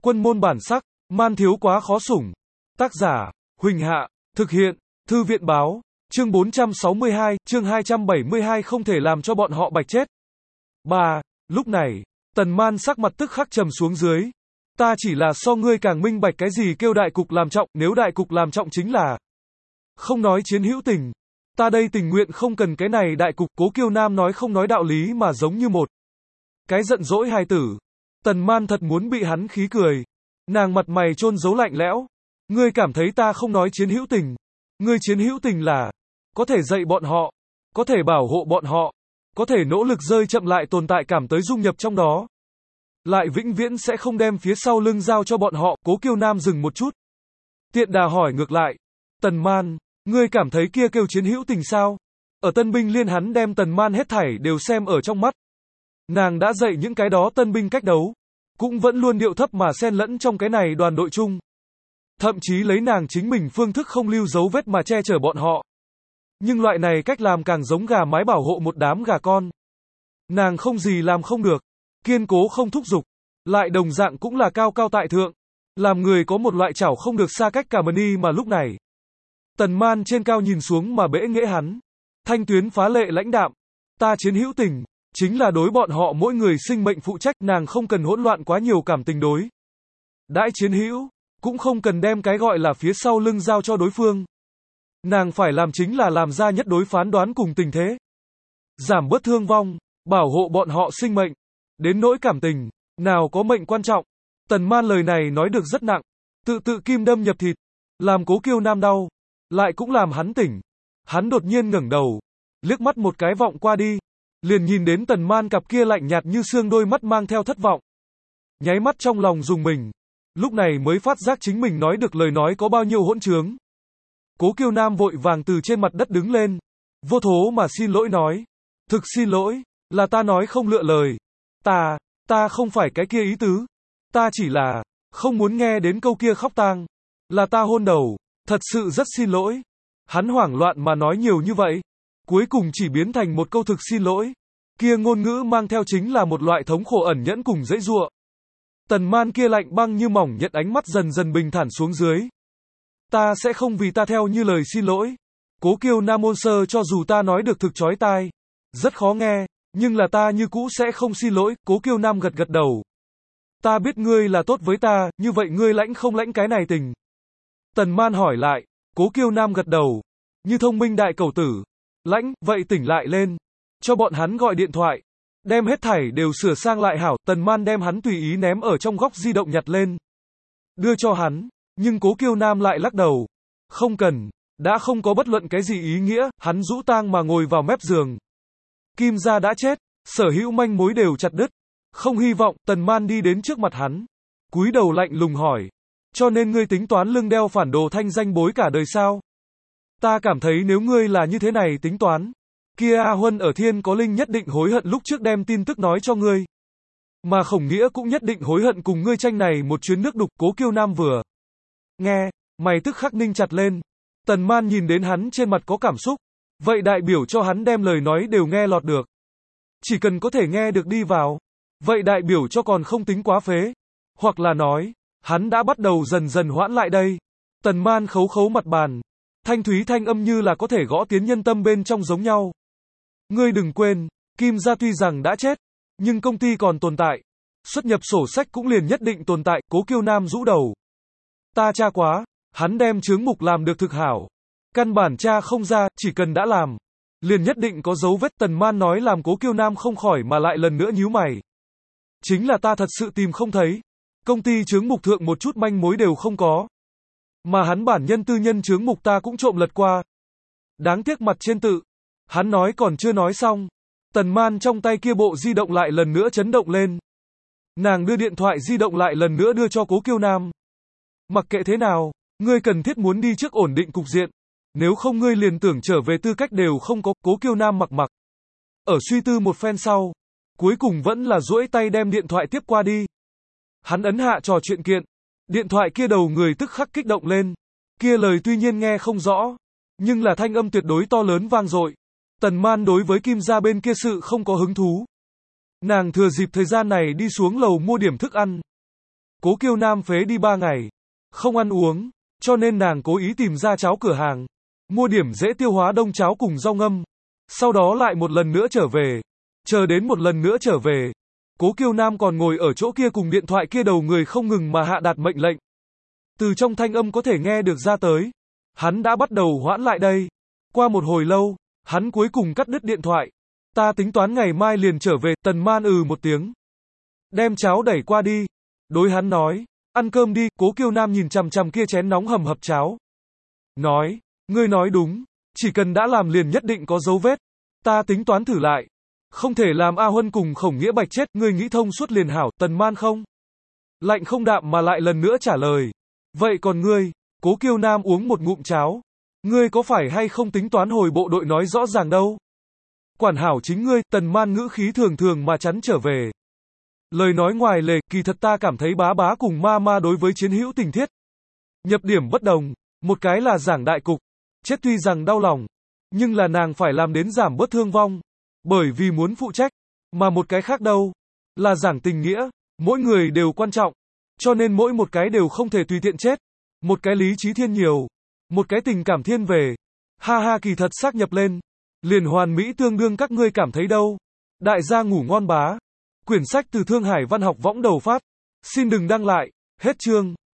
Quân môn bản sắc, man thiếu quá khó sủng. Tác giả, Huỳnh Hạ, thực hiện, Thư viện báo, chương 462, chương 272 không thể làm cho bọn họ bạch chết. 3. Lúc này, Tần Man sắc mặt tức khắc trầm xuống dưới. Ta chỉ là so ngươi càng minh bạch cái gì kêu đại cục làm trọng, nếu đại cục làm trọng chính là không nói chiến hữu tình. Ta đây tình nguyện không cần cái này đại cục, Cố Kiêu Nam nói không nói đạo lý mà giống như một cái giận dỗi hài tử. Tần Man thật muốn bị hắn khí cười. Nàng mặt mày chôn giấu lạnh lẽo. Ngươi cảm thấy ta không nói chiến hữu tình. Ngươi chiến hữu tình là có thể dạy bọn họ, có thể bảo hộ bọn họ, có thể nỗ lực rơi chậm lại tồn tại cảm tới dung nhập trong đó. Lại vĩnh viễn sẽ không đem phía sau lưng giao cho bọn họ. Cố Kiêu Nam dừng một chút. Tiện đà hỏi ngược lại. Tần Man, ngươi cảm thấy kia kêu chiến hữu tình sao? Ở Tân binh liên hắn đem Tần Man hết thảy đều xem ở trong mắt. Nàng đã dạy những cái đó tân binh cách đấu, cũng vẫn luôn điệu thấp mà xen lẫn trong cái này đoàn đội chung. Thậm chí lấy nàng chính mình phương thức không lưu dấu vết mà che chở bọn họ. Nhưng loại này cách làm càng giống gà mái bảo hộ một đám gà con. Nàng không gì làm không được, kiên cố không thúc giục, lại đồng dạng cũng là cao cao tại thượng, làm người có một loại chảo không được xa cách cả mani mà lúc này. Tần Man trên cao nhìn xuống mà bẽ nghễ hắn. Thanh tuyến phá lệ lãnh đạm. Ta chiến hữu tình, chính là đối bọn họ mỗi người sinh mệnh phụ trách, nàng không cần hỗn loạn quá nhiều cảm tình đối đãi chiến hữu, cũng không cần đem cái gọi là phía sau lưng giao cho đối phương. Nàng phải làm chính là làm ra nhất đối phán đoán cùng tình thế. Giảm bớt thương vong, bảo hộ bọn họ sinh mệnh. Đến nỗi cảm tình, nào có mệnh quan trọng. Tần Man lời này nói được rất nặng, tự kim đâm nhập thịt, làm Cố Kiêu Nam đau, lại cũng làm hắn tỉnh. Hắn đột nhiên ngẩng đầu, liếc mắt một cái vọng qua đi, liền nhìn đến Tần Man cặp kia lạnh nhạt như xương đôi mắt mang theo thất vọng. Nháy mắt trong lòng rùng mình, lúc này mới phát giác chính mình nói được lời nói có bao nhiêu hỗn trướng. Cố Kiêu Nam vội vàng từ trên mặt đất đứng lên, vô thố mà xin lỗi nói, thực xin lỗi, là ta nói không lựa lời. Ta không phải cái kia ý tứ. Ta chỉ là không muốn nghe đến câu kia khóc tang. Là ta hôn đầu, thật sự rất xin lỗi. Hắn hoảng loạn mà nói nhiều như vậy, cuối cùng chỉ biến thành một câu thực xin lỗi. Kia ngôn ngữ mang theo chính là một loại thống khổ ẩn nhẫn cùng dãy giụa. Tần Man kia lạnh băng như mỏng nhận ánh mắt dần dần bình thản xuống dưới. Ta sẽ không vì ta theo như lời xin lỗi. Cố Kiêu Nam môn sơ cho dù ta nói được thực chói tai, rất khó nghe, nhưng là ta như cũ sẽ không xin lỗi. Cố Kiêu Nam gật gật đầu. Ta biết ngươi là tốt với ta, như vậy ngươi lãnh không lãnh cái này tình? Tần Man hỏi lại. Cố Kiêu Nam gật đầu. Như thông minh đại cầu tử. Lãnh, vậy tỉnh lại lên. Cho bọn hắn gọi điện thoại. Đem hết thảy đều sửa sang lại hảo. Tần Man đem hắn tùy ý ném ở trong góc di động nhặt lên. Đưa cho hắn. Nhưng Cố Kiêu Nam lại lắc đầu. Không cần. Đã không có bất luận cái gì ý nghĩa. Hắn rũ tang mà ngồi vào mép giường. Kim gia đã chết. Sở hữu manh mối đều chặt đứt. Không hy vọng. Tần Man đi đến trước mặt hắn, cúi đầu lạnh lùng hỏi. Cho nên ngươi tính toán lưng đeo phản đồ thanh danh bối cả đời sao? Ta cảm thấy nếu ngươi là như thế này tính toán, kia A Huân ở Thiên Có Linh nhất định hối hận lúc trước đem tin tức nói cho ngươi. Mà Khổng Nghĩa cũng nhất định hối hận cùng ngươi tranh này một chuyến nước đục. Cố Kiêu Nam vừa nghe, mày tức khắc ninh chặt lên. Tần Man nhìn đến hắn trên mặt có cảm xúc, vậy đại biểu cho hắn đem lời nói đều nghe lọt được. Chỉ cần có thể nghe được đi vào, vậy đại biểu cho còn không tính quá phế. Hoặc là nói, hắn đã bắt đầu dần dần hoãn lại đây. Tần Man khấu khấu mặt bàn, thanh thúy thanh âm như là có thể gõ tiến nhân tâm bên trong giống nhau. Ngươi đừng quên, Kim gia tuy rằng đã chết, nhưng công ty còn tồn tại. Xuất nhập sổ sách cũng liền nhất định tồn tại. Cố Kiêu Nam rũ đầu. Ta tra quá, hắn đem chướng mục làm được thực hảo. Căn bản tra không ra, chỉ cần đã làm, liền nhất định có dấu vết. Tần Man nói làm Cố Kiêu Nam không khỏi mà lại lần nữa nhíu mày. Chính là ta thật sự tìm không thấy. Công ty chướng mục thượng một chút manh mối đều không có. Mà hắn bản nhân tư nhân chướng mục ta cũng trộm lật qua. Đáng tiếc mặt trên tự. Hắn nói còn chưa nói xong. Tần Man trong tay kia bộ di động lại lần nữa chấn động lên. Nàng đưa điện thoại di động lại lần nữa đưa cho Cố Kiêu Nam. Mặc kệ thế nào, ngươi cần thiết muốn đi trước ổn định cục diện. Nếu không ngươi liền tưởng trở về tư cách đều không có. Cố Kiêu Nam mặc. Ở suy tư một phen sau, cuối cùng vẫn là duỗi tay đem điện thoại tiếp qua đi. Hắn ấn hạ trò chuyện kiện. Điện thoại kia đầu người tức khắc kích động lên. Kia lời tuy nhiên nghe không rõ, nhưng là thanh âm tuyệt đối to lớn vang dội. Tần Man đối với Kim gia bên kia sự không có hứng thú. Nàng thừa dịp thời gian này đi xuống lầu mua điểm thức ăn. Cố Kiêu Nam phế đi 3 ngày, không ăn uống, cho nên nàng cố ý tìm ra cháo cửa hàng, mua điểm dễ tiêu hóa đông cháo cùng rau ngâm, sau đó lại một lần nữa trở về. Chờ đến một lần nữa trở về, Cố Kiêu Nam còn ngồi ở chỗ kia cùng điện thoại kia đầu người không ngừng mà hạ đạt mệnh lệnh. Từ trong thanh âm có thể nghe được ra tới, hắn đã bắt đầu hoãn lại đây. Qua một hồi lâu, hắn cuối cùng cắt đứt điện thoại. Ta tính toán ngày mai liền trở về, Tần Man một tiếng. Đem cháo đẩy qua đi. Đối hắn nói, ăn cơm đi. Cố Kiêu Nam nhìn chằm chằm kia chén nóng hầm hập cháo. Nói, ngươi nói đúng, chỉ cần đã làm liền nhất định có dấu vết. Ta tính toán thử lại. Không thể làm A Huân cùng Khổng Nghĩa Bạch chết, ngươi nghĩ thông suốt liền hảo. Tần Man không lạnh không đạm mà lại lần nữa trả lời. Vậy còn ngươi? Cố Kiêu Nam uống một ngụm cháo. Ngươi có phải hay không tính toán hồi bộ đội nói rõ ràng đâu? Quản hảo chính ngươi. Tần Man ngữ khí thường thường mà chắn trở về. Lời nói ngoài lề, kỳ thật ta cảm thấy bá bá cùng ma ma đối với chiến hữu tình thiết nhập điểm bất đồng. Một cái là giảng đại cục, chết tuy rằng đau lòng, nhưng là nàng phải làm đến giảm bớt thương vong, bởi vì muốn phụ trách. Mà một cái khác đâu, là giảng tình nghĩa, mỗi người đều quan trọng, cho nên mỗi một cái đều không thể tùy tiện chết. Một cái lý trí thiên nhiều, một cái tình cảm thiên về. Ha ha, kỳ thật xác nhập lên, liền hoàn mỹ tương đương, các ngươi cảm thấy đâu? Đại gia ngủ ngon bá. Quyển sách từ Thương Hải Văn học Võng đầu phát. Xin đừng đăng lại. Hết chương.